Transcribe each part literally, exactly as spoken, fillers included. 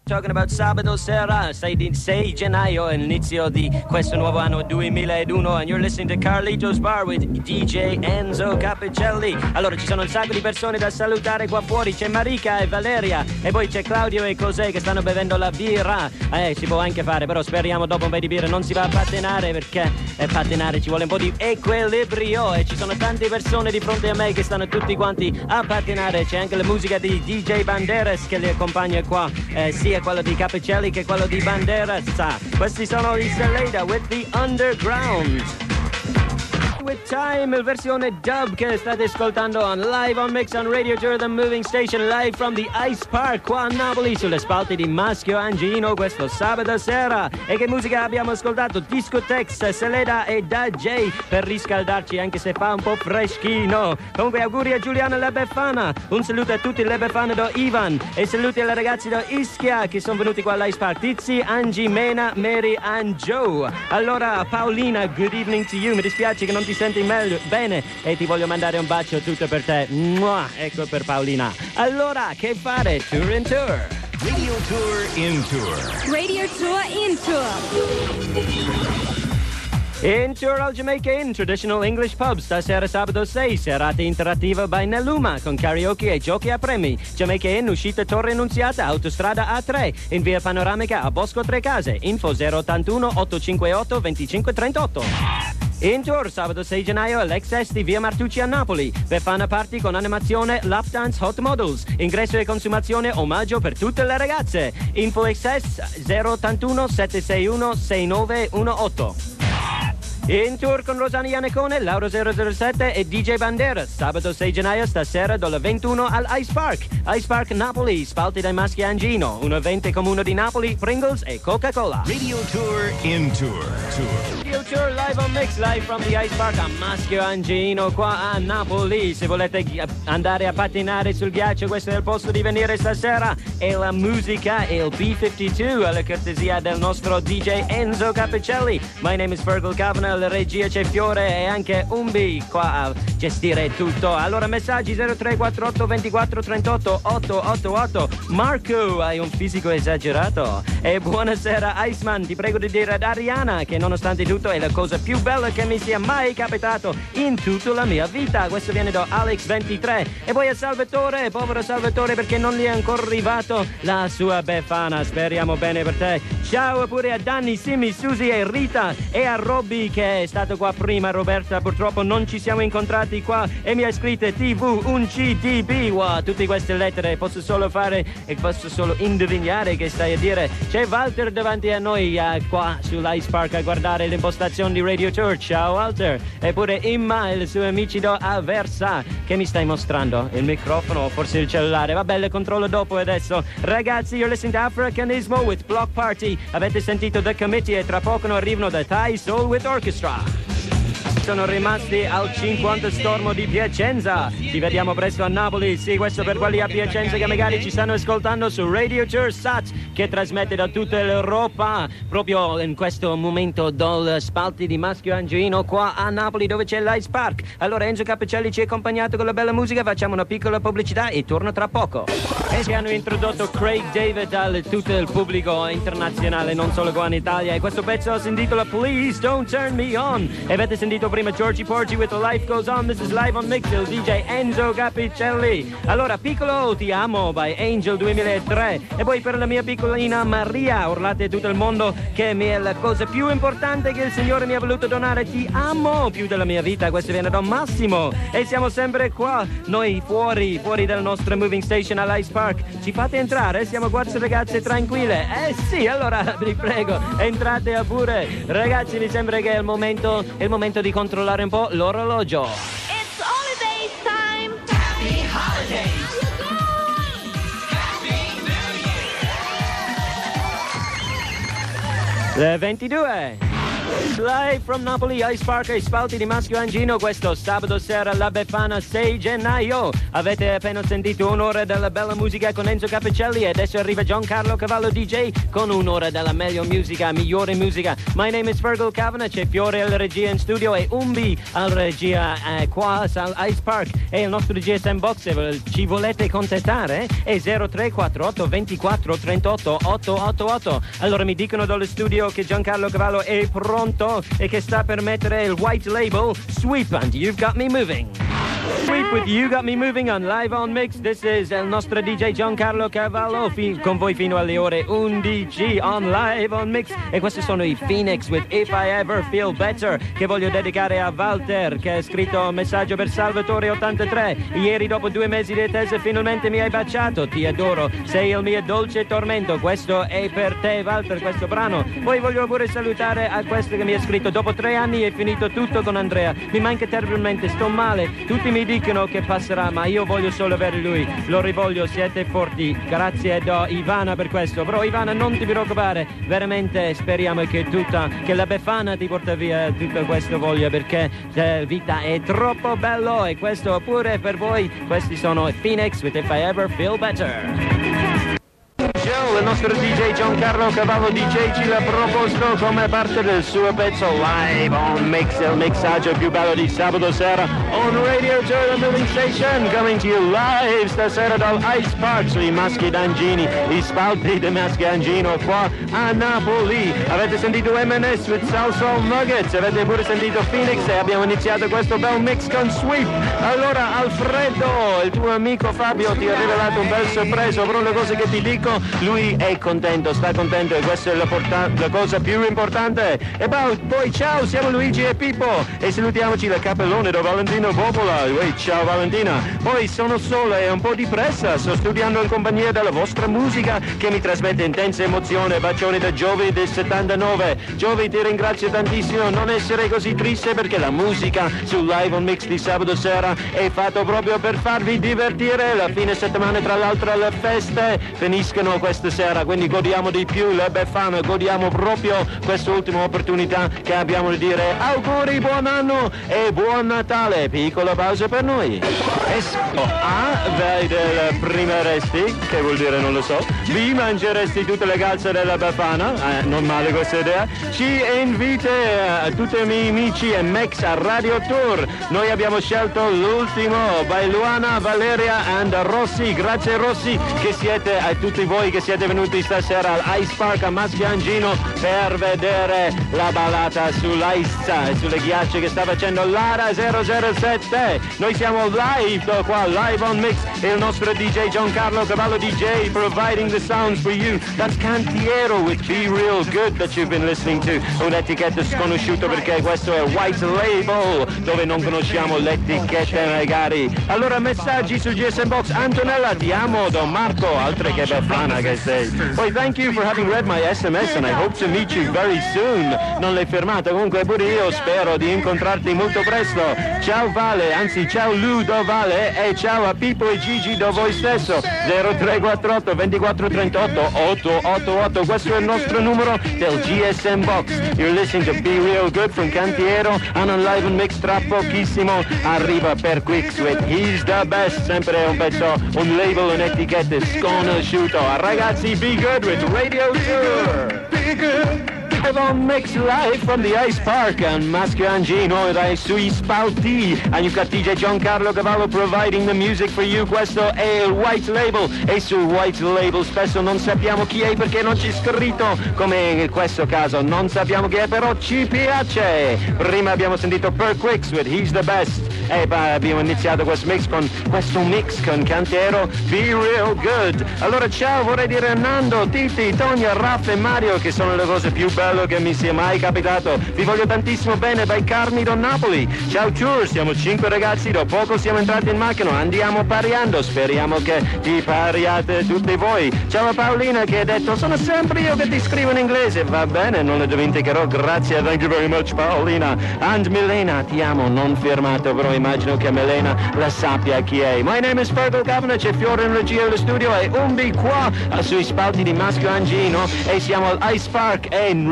talking about sabato sera, sei gennaio, l'inizio di questo nuovo anno duemilauno, and you're listening to Carlitos Bar with D J Enzo Capicelli. Allora, ci sono un sacco di persone da salutare qua fuori, c'è Marica e Valeria, e poi c'è Claudio e José che stanno bevendo la birra. Eh, si può anche fare, però speriamo dopo un po' di birra non si va a pattinare, perché eh, pattinare ci vuole un po' di equilibrio, e ci sono tante persone di fronte a me che stanno tutti quanti a pattinare. C'è anche la musica di D J Banderas che li accompagna qua, eh, sia quello di Capicelli che quello di Banderas. Questi sono i Seleda with the Underground. With Time, il versione dub che state ascoltando on live on Mix on Radio Tour, the moving station, live from the Ice Park qua a Napoli, sulle spalte di Maschio Angino questo sabato sera. E che musica abbiamo ascoltato? Discotex, Seleda e Da J per riscaldarci, anche se fa un po' freschino. Comunque auguri a Giuliano e la Befana, un saluto a tutti le Befane da Ivan, e saluti alle ragazzi da Ischia che sono venuti qua all'Ice Park, Tizi, Angie, Mena, Mary and Joe. Allora Paolina, good evening to you, mi dispiace che non ti senti meglio, bene, e ti voglio mandare un bacio tutto per te. Mua, ecco per Paolina. Allora, che fare? Tour in Tour. Radio Tour in Tour. Radio Tour in Tour. In Tour al Jamaica Inn, traditional English pub, stasera sabato sei, serata interattiva by Nelluma con karaoke e giochi a premi. Jamaica Inn, uscita Torre Annunziata, autostrada A tre, in via Panoramica a Bosco Tre Case. Info zero ottantuno ottocentocinquantotto venticinque trentotto. In Tour sabato sei gennaio all'Ex Esti via Martucci a Napoli. Befana Party con animazione Lap Dance Hot Models. Ingresso e consumazione omaggio per tutte le ragazze. Info Access zero ottantuno settecentosessantuno sessantanove diciotto. In Tour con Rosanna Iannacone, Lauro zero zero sette e D J Banderas. Sabato sei gennaio stasera dalle ventuno al Ice Park. Ice Park Napoli, spalti dai Maschi Angino. Un evento comune di Napoli, Pringles e Coca-Cola. Radio Tour in Tour. Tour. Radio Tour live on Mix, live from the Ice Park a Maschio Angino qua a Napoli. Se volete andare a pattinare sul ghiaccio, questo è il posto di venire stasera. E la musica è il B cinquantadue alla cortesia del nostro D J Enzo Capicelli. My name is Fergal Kavanagh. La regia c'è Fiore e anche Umbi qua a gestire tutto. Allora messaggi zero tre quattro otto ventiquattro trentotto ottocentottantaotto. Marco, hai un fisico esagerato. E buonasera Iceman, ti prego di dire ad Ariana che nonostante tutto è la cosa più bella che mi sia mai capitato in tutta la mia vita. Questo viene da Alex ventitré. E poi a Salvatore, povero Salvatore, perché non gli è ancora arrivato la sua Befana. Speriamo bene per te. Ciao pure a Danny, Simi, Susi e Rita, e a Robby che è stato qua prima. Roberta, purtroppo non ci siamo incontrati qua e mi ha scritto T V un C D B. Wow, tutte queste lettere posso solo fare e posso solo indovinare che stai a dire. C'è Walter davanti a noi uh, qua sull'Ice Park a guardare l'impostazione di Radio Tour. Ciao Walter. E pure Imma e i suoi amici da Aversa. Che mi stai mostrando? Il microfono o forse il cellulare? Vabbè, le controllo dopo. Adesso ragazzi, you're listening to Africanismo with Block Party. Avete sentito The Committee e tra poco arrivano da Thai Soul with Orchestra. Sono rimasti al cinquanta Stormo di Piacenza. Ci vediamo presto a Napoli. Sì, questo per quelli a Piacenza che magari ci stanno ascoltando su Radio Tour Sat, che trasmette da tutta l'Europa proprio in questo momento dal spalti di Maschio Angino qua a Napoli, dove c'è l'Ice Park. Allora Enzo Capicelli ci ha accompagnato con la bella musica, facciamo una piccola pubblicità e torno tra poco. E che hanno introdotto Craig David a tutto il pubblico internazionale, non solo qua in Italia, e questo pezzo si intitola Please Don't Turn Me On. E avete sentito prima Georgie Porgy with The Life Goes On. This is live on Mix, il D J Enzo Capicelli. Allora, Piccolo Ti Amo by Angel duemilatré. E poi per la mia piccolina Maria, urlate tutto il mondo che mi è la cosa più importante che il Signore mi ha voluto donare. Ti amo più della mia vita. Questo viene da Massimo. E siamo sempre qua, noi fuori, fuori dal nostro moving station all'Ice Park. Ci fate entrare? Siamo quattro ragazze tranquille. Eh sì, allora vi prego, entrate a pure. Ragazzi, mi sembra che è il momento, è il momento di controllare un po' l'orologio. It's holidays time. Happy holidays. Happy New Year. Le ventidue. Live from Napoli, Ice Park ai spalti di Maschio Angino, questo sabato sera alla Befana sei gennaio. Avete appena sentito un'ora della bella musica con Enzo Capicelli e adesso arriva Giancarlo Cavallo D J con un'ora della meglio musica, migliore musica. My name is Fergal Kavanagh, c'è Fiore alla regia in studio e Umbi alla regia eh, qua al Ice Park. E il nostro G S M box, se ci volete contattare, è zero tre quattro otto ventiquattro trentotto ottocentotto. Allora mi dicono dallo studio che Giancarlo Cavallo è pronto e che sta per mettere il white label Sweep and You've Got Me Moving. Sweep with You Got Me Moving on Live on Mix. This is il nostro D J Giancarlo Cavallo fi- con voi fino alle ore undici on Live on Mix. E questi sono i Phoenix with If I Ever Feel Better, che voglio dedicare a Walter, che ha scritto un messaggio per Salvatore ottantatré. Ieri dopo due mesi di attesa finalmente mi hai baciato, ti adoro, sei il mio dolce tormento. Questo è per te Walter, questo brano. Poi voglio pure salutare a questo che mi ha scritto: dopo tre anni è finito tutto con Andrea, mi manca terribilmente, sto male, tutti mi dicono che passerà ma io voglio solo avere lui, lo rivoglio, siete forti. Grazie a Ivana per questo. Però Ivana non ti preoccupare, veramente speriamo che tutta che la Befana ti porta via tutta questa voglia, perché la vita è troppo bello. E questo pure per voi, questi sono Phoenix with If I Ever Feel Better. Joe, il nostro D J Giancarlo Cavallo D J ci l'ha proposto come parte del suo pezzo Live on Mix, il mixaggio più bello di sabato sera on Radio Tour, the Moving Station, coming to you live stasera dal Ice Park sui Maschi d'Angini, i spalti dei Maschi Angino qua a Napoli. Avete sentito M and S with Salsa Nuggets, avete pure sentito Phoenix e abbiamo iniziato questo bel mix con Sweep. Allora Alfredo, il tuo amico Fabio ti ha rivelato un bel sorpreso, però le cose che ti dico, lui è contento, sta contento e questa è la, porta- la cosa più importante. E poi ciao, siamo Luigi e Pippo e salutiamoci da Capellone da Valentino Popola. Uè, ciao Valentina. Poi sono solo e un po' di pressa, sto studiando in compagnia della vostra musica che mi trasmette intensa emozione. Bacioni da Giovi del settantanove. Giovi, ti ringrazio tantissimo, non essere così triste perché la musica sul Live on Mix di sabato sera è fatto proprio per farvi divertire. La fine settimana, tra l'altro, le feste finiscono questa sera, quindi godiamo di più la Befana, godiamo proprio questa ultima opportunità che abbiamo di dire auguri, buon anno e buon Natale. Piccola pausa per noi. A, vai del primeresti, che vuol dire non lo so. B, mangeresti tutte le calze della Befana, eh, non male questa idea. C, invite a tutti i miei amici e Mex a Radio Tour. Noi abbiamo scelto l'ultimo, by Luana, Valeria and Rossi. Grazie Rossi che siete, a tutti voi che siete venuti stasera al Ice Park a Maschio Angino per vedere la ballata sull'ice, sulle ghiacce che sta facendo Lara zero zero sette. Noi siamo live qua, Live on Mix, e il nostro D J Giancarlo Cavallo D J providing the sounds for you. That's Cantiero with Be Real Good that you've been listening to. Un'etichetta sconosciuta perché questo è White Label, dove non conosciamo l'etichetta magari. Allora messaggi sul G S M Box. Antonella, ti amo, Don Marco, altre che Befana che sei. Poi thank you for having read my S M S and I hope to meet you very soon. Non l'hai fermata, comunque pure io spero di incontrarti molto presto. Ciao Vale, anzi ciao Ludo Vale e ciao a Pippo e Gigi da voi stesso. zero tre quattro otto ventiquattro trentotto ottocentotto, questo è il nostro numero del G S M Box. You're listening to Be Real Good from Cantiero and on Live and Mix. Tra pochissimo arriva Per Quicks with He's the Best, sempre un pezzo, un label, un'etichetta sconosciuto. Ragazzi, be good with Radio Tour. Be good. Live on Mix, live from the Ice Park and Maschio Angino dai sui spalti. And you've got D J Giancarlo Cavallo providing the music for you. Questo è il White Label e sul White Label spesso non sappiamo chi è perché non c'è scritto, come in questo caso non sappiamo chi è, però ci piace. Prima abbiamo sentito Per Quicks with He's the Best e poi abbiamo iniziato questo mix con questo mix con Cantiero, Be Real Good. Allora ciao, vorrei dire a Nando, Titi, Tonia, Raffa e Mario che sono le cose più belle che mi sia mai capitato. Vi voglio tantissimo bene dai Carmi da Napoli. Ciao Tour, siamo cinque ragazzi, da poco siamo entrati in macchina, andiamo pariando, speriamo che ti pariate tutti voi. Ciao a Paolina che ha detto sono sempre io che ti scrivo in inglese, va bene, non le dimenticherò, grazie, thank you very much Paolina. And Milena, ti amo, non firmato, però immagino che Milena la sappia chi è. My name is Fergal Kavanagh, c'è Fiore in regia dello studio e Umbi qua sui spalti di Maschio Angino e siamo al Ice Park e in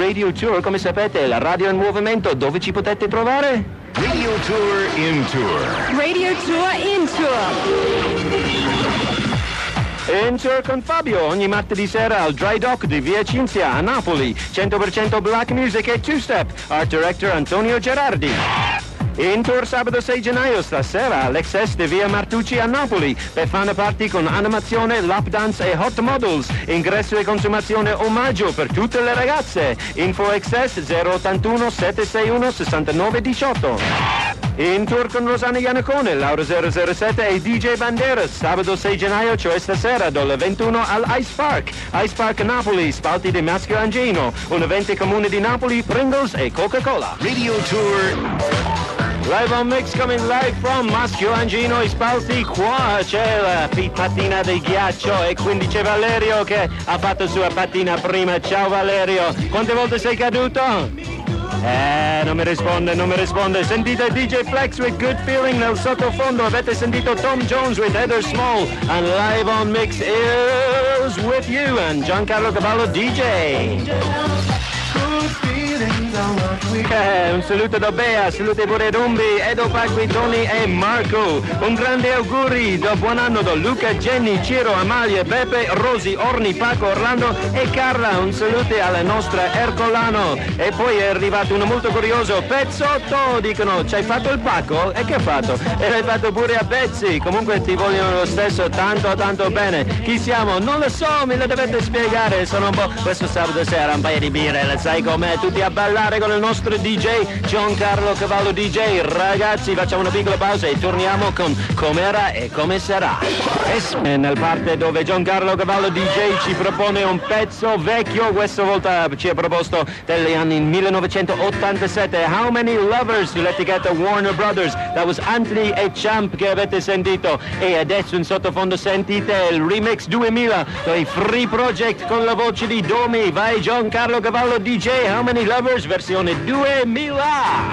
Radio Tour, come sapete, la radio in movimento. Dove ci potete trovare? Radio Tour in Tour. Radio Tour in Tour. In tour con Fabio ogni martedì sera al Dry Dock di Via Cinzia a Napoli. cento per cento black music e two-step. Art director Antonio Gerardi. In tour sabato sei gennaio stasera all'Excess di Via Martucci a Napoli per fan party con animazione, lap dance e hot models. Ingresso e consumazione omaggio per tutte le ragazze. Info Excess zero ottantuno sette sei uno sessantanove diciotto. In tour con Rosanna Iannacone, Laura zero zero sette e D J Banderas sabato sei gennaio, cioè stasera dalle ventuno al Ice Park. Ice Park Napoli, spalti di Maschio Angino, un evento comune di Napoli, Pringles e Coca-Cola. Radio Tour. Live on Mix coming live from Maschio Angino e spalti. Qua c'è la pattina di ghiaccio e quindi c'è Valerio che ha fatto sua pattina prima. Ciao Valerio, quante volte sei caduto? Eh, non mi risponde, non mi risponde. Sentite D J Flex with Good Feeling nel sottofondo. Avete sentito Tom Jones with Heather Small. And Live on Mix is with you and Giancarlo Cavallo D J. Eh, un saluto da Bea, saluti pure Rumbi, Edo Pacqui, Tony e Marco. Un grande auguri da buon anno da Luca, Jenny, Ciro, Amalia, Beppe, Rosi, Orni, Paco, Orlando e Carla. Un saluto alla nostra Ercolano. E poi è arrivato uno molto curioso, Pezzotto, dicono, ci hai fatto il pacco? E che ha fatto? E l'hai fatto pure a Betsy. Comunque ti vogliono lo stesso tanto tanto bene. Chi siamo? Non lo so, me lo dovete spiegare. Sono un po', questo sabato sera un paio di birre, le sai com'è, tutti a ballare con il nostro D J Giancarlo Cavallo D J. Ragazzi, facciamo una piccola pausa e torniamo con Com'era e Come Sarà. E nel parte dove Giancarlo Cavallo D J ci propone un pezzo vecchio, questa volta ci ha proposto degli anni millenovecentottantasette, How Many Lovers, sull'etichetta Warner Brothers. That was Anthony e Champ che avete sentito. E adesso in sottofondo sentite il remix duemila dei Free Project con la voce di Domi. Vai Giancarlo Cavallo D J, How Many Lovers, versione duemila.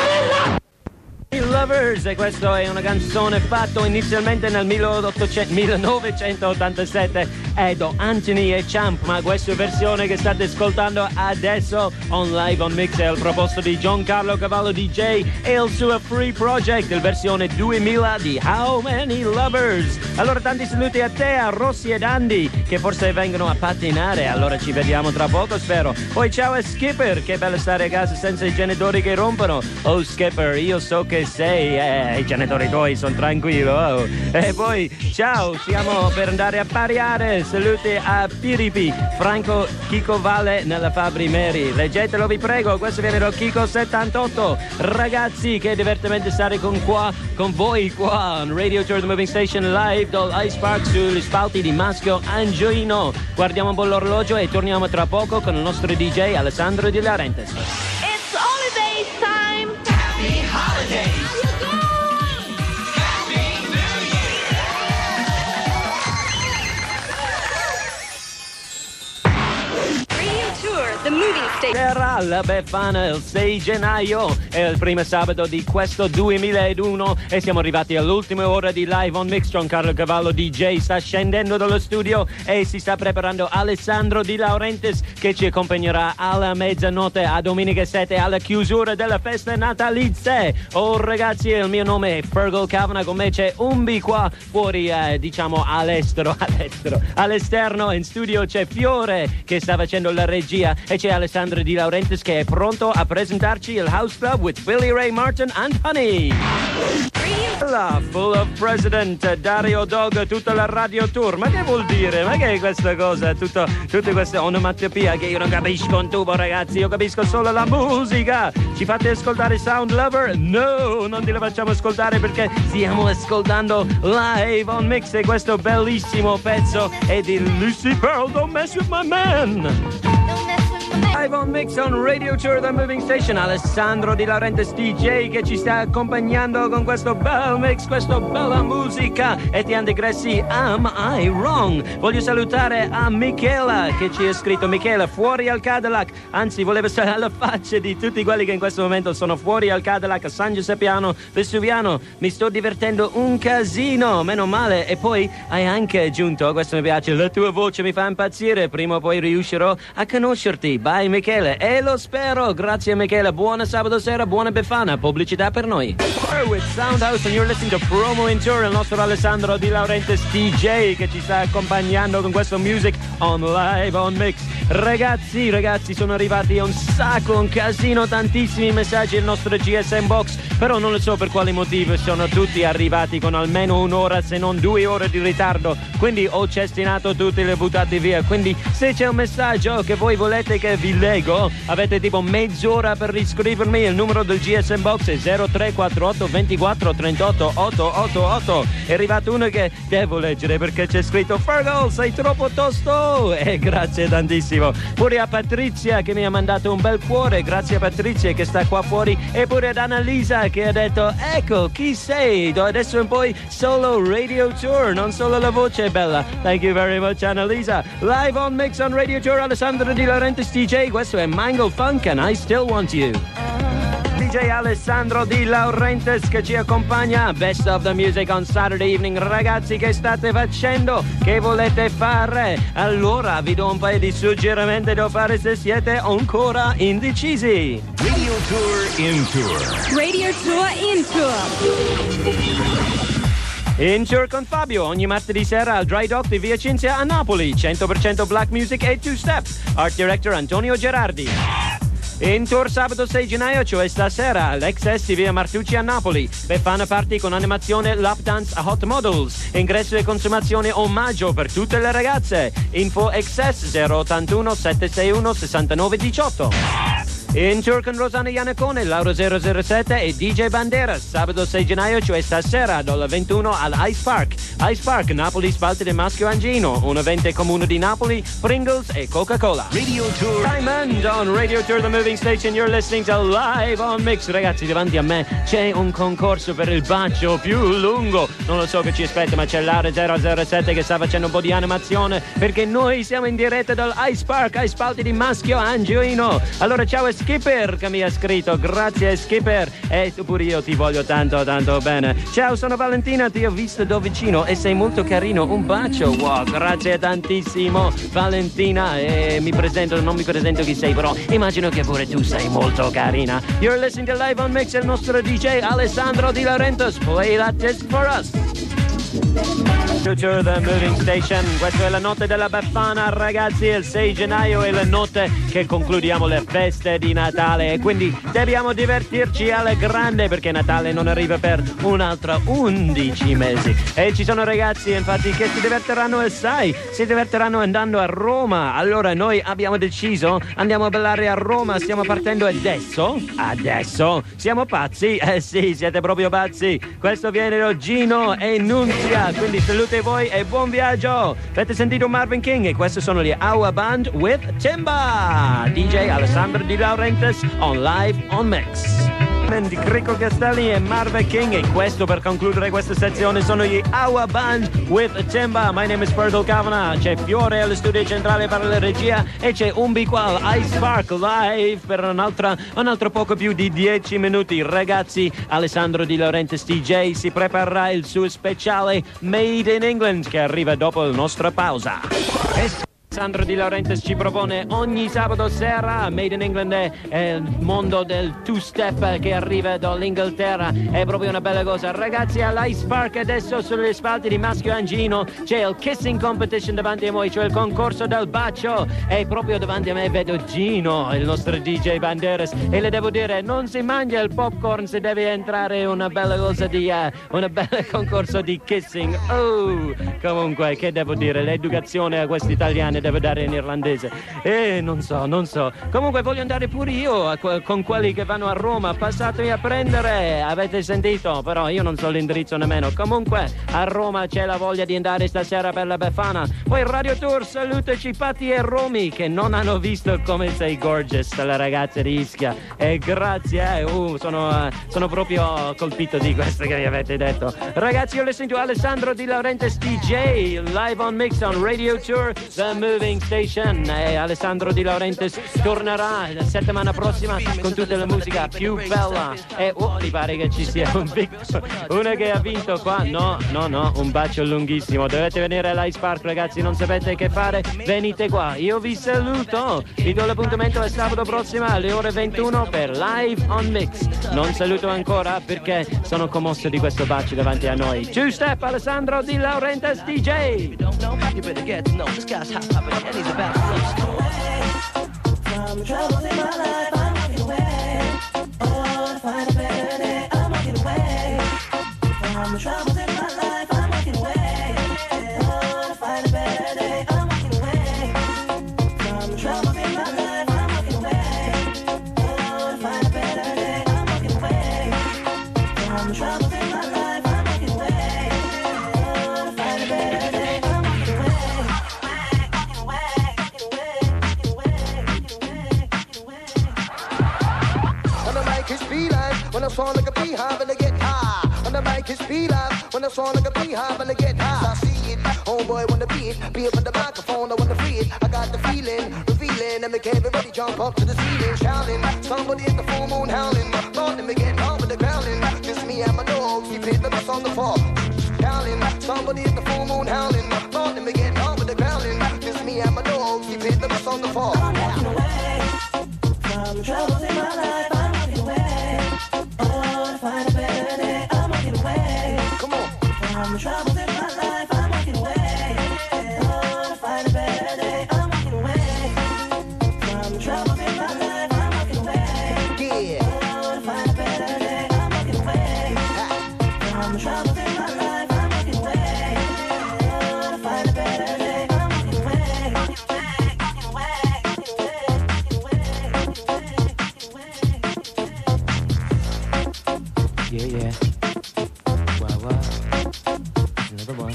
Lovers, e questa è una canzone fatta inizialmente nel millenovecentottantasette è da Anthony e Champ, ma questa versione che state ascoltando adesso on Live on Mix è il proposto di Giancarlo Cavallo D J e il suo Free Project, il versione duemila di How Many Lovers. Allora tanti saluti a te, a Rossi ed Andy che forse vengono a pattinare, allora ci vediamo tra poco spero. Poi ciao a Skipper, che bello stare a casa senza i genitori che rompono. Oh Skipper, io so che sei, eh, i genitori tuoi sono tranquillo. Oh. E poi ciao, siamo per andare a pariare. Saluti a Piripi, Franco Chico Valle nella Fabri Mary. Leggetelo vi prego, questo viene da Chico settantotto. Ragazzi, che divertimento stare con qua con voi qua on Radio Tour The Moving Station live dall'Ice Park sugli spalti di Maschio Angino. Guardiamo un po' l'orologio e torniamo tra poco con il nostro D J Alessandro Di Laurentiis. It's holidays time. Happy holidays. The moving station. Sarà la Befana il sei gennaio, è il primo sabato di questo duemilauno e siamo arrivati all'ultima ora di Live on Mix. Giancarlo Cavallo D J sta scendendo dallo studio e si sta preparando Alessandro Di Laurentiis che ci accompagnerà alla mezzanotte a domenica sette alla chiusura della festa natalizia. Oh ragazzi, il mio nome è Fergal Kavanagh, con me c'è Umbi qua fuori, eh, diciamo all'estero, all'estero, all'esterno in studio c'è Fiore che sta facendo la regia e c'è Alessandro Di Laurentiis che è pronto a presentarci il House Club with Billy Ray Martin and Honey. La Full of President, Dario Dog, tutta la radio tour. Ma che vuol dire? Ma che è questa cosa? Tutto, tutte queste onomatopea che io non capisco un tubo, ragazzi. Io capisco solo la musica. Ci fate ascoltare Sound Lover? No, non te la facciamo ascoltare perché stiamo ascoltando Live on Mix e questo bellissimo pezzo è di Lucy Pearl, Don't Mess With My Man. Live on Mix on Radio Tour The Moving Station, Alessandro Di Laurentiis D J che ci sta accompagnando con questo bel mix, questa bella musica. Etienne De Gressi, Am I Wrong? Voglio salutare a Michela che ci ha scritto, Michela fuori al Cadillac, anzi volevo stare alla faccia di tutti quelli che in questo momento sono fuori al Cadillac a San Giuseppiano Vesuviano, mi sto divertendo un casino, meno male. E poi hai anche aggiunto, questo mi piace, la tua voce mi fa impazzire, prima o poi riuscirò a conoscerti. Bye Michele, e lo spero. Grazie Michele, buona sabato sera, buona Befana, pubblicità per noi. With Soundhouse and you're listening to Promo in Tour, il nostro Alessandro Di Laurentiis D J che ci sta accompagnando con questo Music on Live on Mix. Ragazzi, ragazzi, sono arrivati un sacco, un casino, tantissimi messaggi al nostro G S M Box, però non lo so per quale motivo sono tutti arrivati con almeno un'ora se non due ore di ritardo, quindi ho cestinato tutti e li ho buttati via. Quindi se c'è un messaggio che voi volete che vi leggo, avete tipo mezz'ora per riscrivermi. Il numero del G S M Box è zero tre quattro otto ventiquattro trentotto ottocentotto. È arrivato uno che devo leggere perché c'è scritto: Fergal, sei troppo tosto, e grazie tantissimo. Pure a Patrizia che mi ha mandato un bel cuore, grazie a Patrizia che sta qua fuori, e pure ad Annalisa che ha detto: ecco chi sei, da adesso in poi solo Radio Tour, non solo la voce è bella. Thank you very much Annalisa. Live on Mix on Radio Tour, Alessandro Di Laurentiis D J, questo è Mango Funk and I Still Want You. D J Alessandro Di Laurentiis che ci accompagna. Best of the music on Saturday evening. Ragazzi, che state facendo? Che volete fare? Allora vi do un paio di suggerimenti da fare se siete ancora indecisi. Radio Tour in Tour. Radio Tour in Tour. In Tour con Fabio ogni martedì sera al Dry Dock di Via Cinzia a Napoli. cento per cento Black Music e Two Step. Art Director Antonio Gerardi. In Tour sabato sei gennaio, cioè stasera, all'X S di Via Martucci a Napoli. Befana Party con animazione Lap Dance a Hot Models. Ingresso e consumazione omaggio per tutte le ragazze. Info X S zero ottantuno sette sei uno sessantanove diciotto. In Tour con Rosanna Iannacone, Lauro zero zero sette e D J Banderas. Sabato sei gennaio, cioè stasera, dalle ventuno all'Ice Park. Ice Park, Napoli, Spalti del Maschio Angino. Un evento comune di Napoli, Pringles e Coca-Cola. Radio Tour. Diamond on Radio Tour, the moving station. You're listening to Live on Mix. Ragazzi, davanti a me c'è un concorso per il bacio più lungo. Non lo so che ci aspetta, ma c'è l'Area zero zero sette che sta facendo un po' di animazione, perché noi siamo in diretta dall'Ice Park, ai Spalti di Maschio Angino. Allora ciao Skipper che mi ha scritto, grazie Skipper, e tu pure io ti voglio tanto tanto bene. Ciao, sono Valentina, ti ho visto da vicino e sei molto carino, un bacio. Wow, grazie tantissimo Valentina, e mi presento, non mi presento chi sei, però immagino che pure tu sei molto carina. You're listening to Live on Mix, il nostro D J Alessandro Di Laurentiis. Play that disc for us. Tour, the moving station. Questa è la notte della Befana, ragazzi. Il sei gennaio è la notte che concludiamo le feste di Natale, e quindi dobbiamo divertirci alla grande, perché Natale non arriva per un altro undici mesi. E ci sono ragazzi infatti che si divertiranno assai, si divertiranno andando a Roma. Allora noi abbiamo deciso, andiamo a ballare a Roma, stiamo partendo adesso. Adesso? Siamo pazzi? Eh sì, siete proprio pazzi. Questo viene da Gino e Nunzia, quindi saluti a voi e buon viaggio. Avete sentito Marvin King e questi sono gli Our Band with Timba. D J Alessandro Di Laurentiis on Live on Mix. Di Crico Castelli e Marvin King, e questo per concludere questa sezione sono gli Our Band with Timba. My name is Fergal Kavanagh. C'è Fiore allo studio centrale per la regia e c'è Umbi qua al Ice Park live per un'altra, un altro poco più di dieci minuti. Ragazzi, Alessandro Di Laurentiis D J si preparerà il suo speciale Made in England che arriva dopo la nostra pausa. Alessandro Di Laurentiis ci propone ogni sabato sera Made in England, è il mondo del two-step che arriva dall'Inghilterra, è proprio una bella cosa. Ragazzi, all'Ice Park adesso sulle spalti di Maschio Angino c'è il Kissing Competition davanti a noi, cioè il concorso del bacio, e proprio davanti a me vedo Gino, il nostro D J Banderas, e le devo dire, non si mangia il popcorn se deve entrare una bella cosa di uh, una bella concorso di kissing. Oh, comunque, che devo dire, l'educazione a questi italiani deve dare in irlandese, e eh, non so, non so. Comunque voglio andare pure io a, con quelli che vanno a Roma, passatemi a prendere, avete sentito? Però io non so l'indirizzo nemmeno. Comunque a Roma c'è la voglia di andare stasera per la Befana. Poi Radio Tour, salutaci Patti e Romy che non hanno visto come sei gorgeous, le ragazze di Ischia, e grazie, eh. uh, sono, uh, sono proprio colpito di questo che mi avete detto. Ragazzi, io listening to Alessandro Di Laurentiis D J live on Mix on Radio Tour, the Moving Station. E Alessandro Di Laurentiis tornerà la settimana prossima con tutta la musica più bella. E oh, mi pare che ci sia un Victor, uno che ha vinto qua. No, no, no, un bacio lunghissimo. Dovete venire all'Ice Park, ragazzi, non sapete che fare, venite qua. Io vi saluto, vi do l'appuntamento al sabato prossimo alle ore ventuno per Live on Mix. Non saluto ancora perché sono commosso di questo bacio davanti a noi. Two Step, Alessandro Di Laurentiis D J. From troubles in my life, I'm walking away. Oh, to find a better day, I'm walking away. From the troubles in my life, I'm walking away. Oh, to find a better day, I'm walking away. From the troubles in my life, I'm walking away. Oh, to find a better day, I'm walking away. From the troubles in my life, I'm walking away. Oh, to find a better day, I'm walking away. Is beeline when I sound like a beehive and I get high. On the mic is beeline when I sound like a beehive and I get high. I see it, homeboy wanna be it, be it on the microphone, I wanna free it. I got the feeling, revealing, and make everybody jump up to the ceiling, shouting. Somebody at the full moon howling, thought them again down with the growling. Just me and my dogs, we played the best on the fall. Howling, somebody at the full moon howling, thought them again down with the growling. Just me and my dogs, we played the best on the fall. I'm walking away from the troubles in my life. Find a better day, I'm walking away. Come on. From the troubles in my life, I'm walking away. Oh, to find a better day, I'm walking away. From the troubles in my life, I'm walking away. Yeah. Oh, to find a better day, I'm walking away. From the troubles in my life, I'm walking away. Oh, to find a better day, I'm walking away. Walking away, walking away, walking away, walking away. Yeah, yeah. Wow, wow. Another one.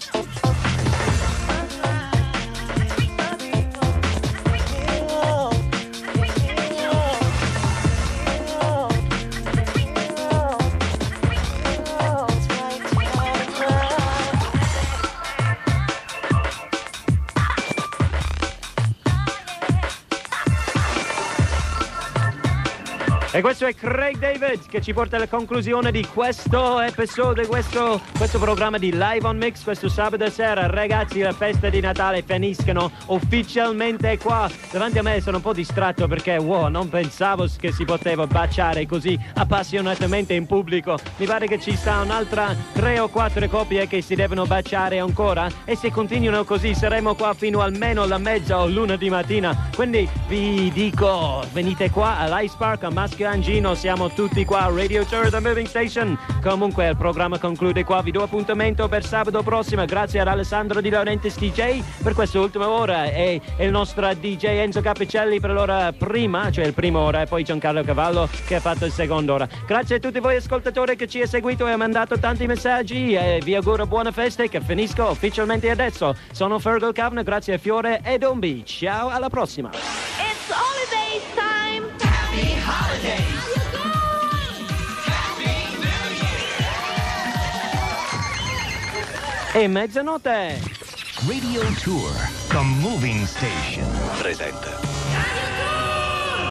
E questo è Craig David che ci porta alla conclusione di questo episodio, questo, questo programma di Live on Mix questo sabato sera. Ragazzi, le feste di Natale finiscono ufficialmente qua. Davanti a me sono un po' distratto perché wow, non pensavo che si poteva baciare così appassionatamente in pubblico. Mi pare che ci sta un'altra tre o quattro coppie che si devono baciare ancora e se continuano così saremo qua fino almeno la mezza o l'una di mattina. Quindi vi dico, venite qua all'Ice Park a Maschio Angino, siamo tutti qua, Radio Tour The Moving Station. Comunque il programma conclude qua, vi do appuntamento per sabato prossimo. Grazie ad Alessandro Di Laurentiis D J per questa ultima ora e il nostro D J Enzo Capicelli per l'ora prima, cioè il primo ora, e poi Giancarlo Cavallo che ha fatto il secondo ora. Grazie a tutti voi ascoltatori che ci ha seguito e ha mandato tanti messaggi e vi auguro buone feste che finisco ufficialmente adesso. Sono Fergal Cavna, grazie a Fiore e Don Beach. Ciao, alla prossima. It's holidays time. Happy holidays. E mezzanotte. Radio Tour, The Moving Station. Presenta.